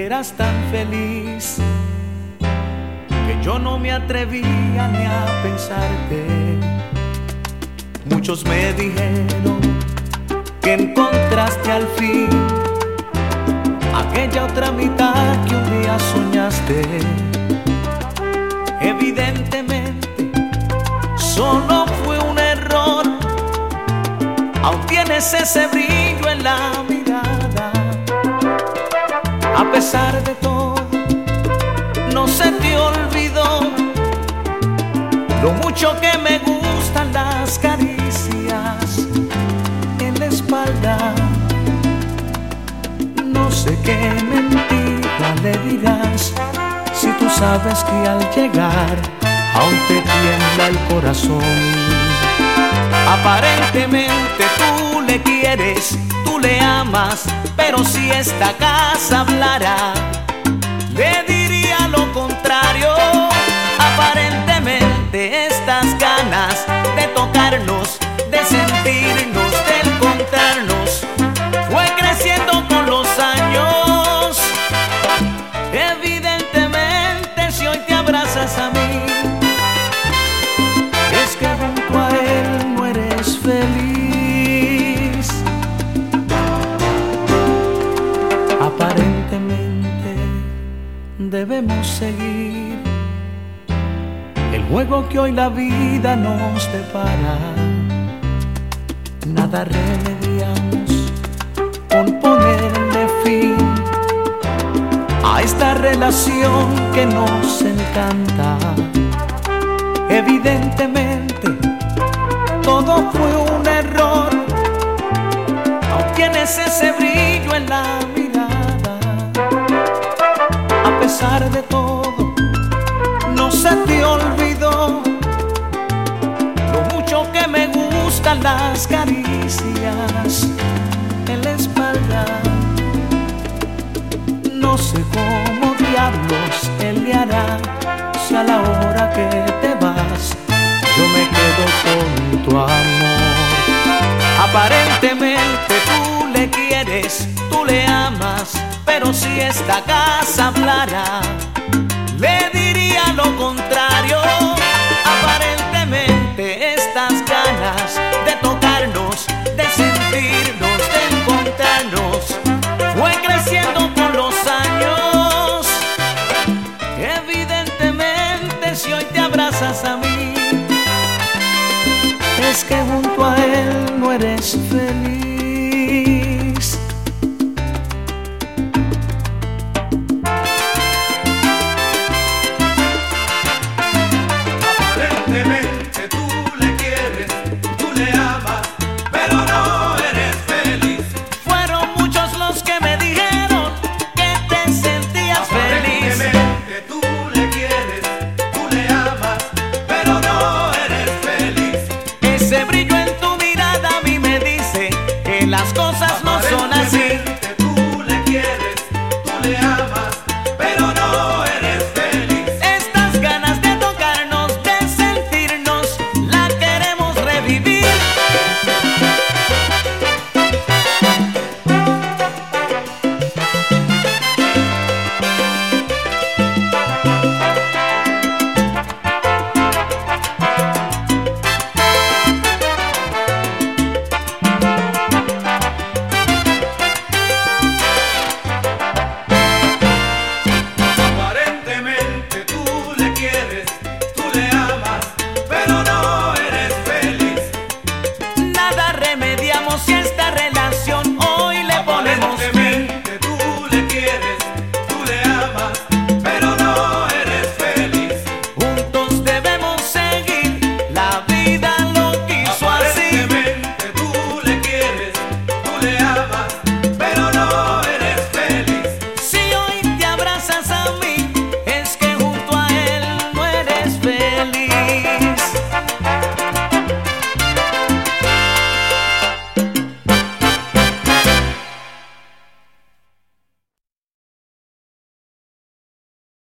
eras tan feliz que yo no me atrevía ni a pensarte. Muchos me dijeron que encontraste al fin aquella otra mitad que un día soñaste. Evidentemente solo fue un error, aún tienes ese brillo en la mirada. A pesar de todo, no se te olvidó lo mucho que me gustan las caricias en la espalda. No sé qué mentira le dirás si tú sabes que al llegar aún te tiembla el corazón. Aparentemente tú le quieres, tú le amas, pero si esta casa hablara, le diría lo contrario. Aparentemente estas ganas de tocarnos, de sentirnos, de encontrarnos, fue creciendo con los años. Evidentemente si hoy te abrazas a mí, es que junto a él no eres feliz. Aparentemente debemos seguir el juego que hoy la vida nos depara. Nada remediamos con ponerle fin a esta relación que nos encanta. Evidentemente todo fue un error, aún tienes ese brillo en la mirada. A pesar de todo, no se te olvidó lo mucho que me gustan las caricias en la espalda. No sé cómo diablos él le hará si a la hora que te vas yo me quedo con tu amor. Aparentemente tú le quieres, tú le amas, pero si esta casa hablara, le diría lo contrario. Aparentemente estas ganas de tocarnos, de sentirnos, de encontrarnos, fue creciendo con los años. Evidentemente si hoy te abrazas a mí, es que junto a él no eres feliz. Aparentemente tú le quieres, tú le amas, pero no eres feliz. Fueron muchos los que me dijeron que te sentías feliz. Aparentemente tú le quieres, tú le amas, pero no eres feliz. Ese brillo en tu mirada a mí me dice que las cosas no son así.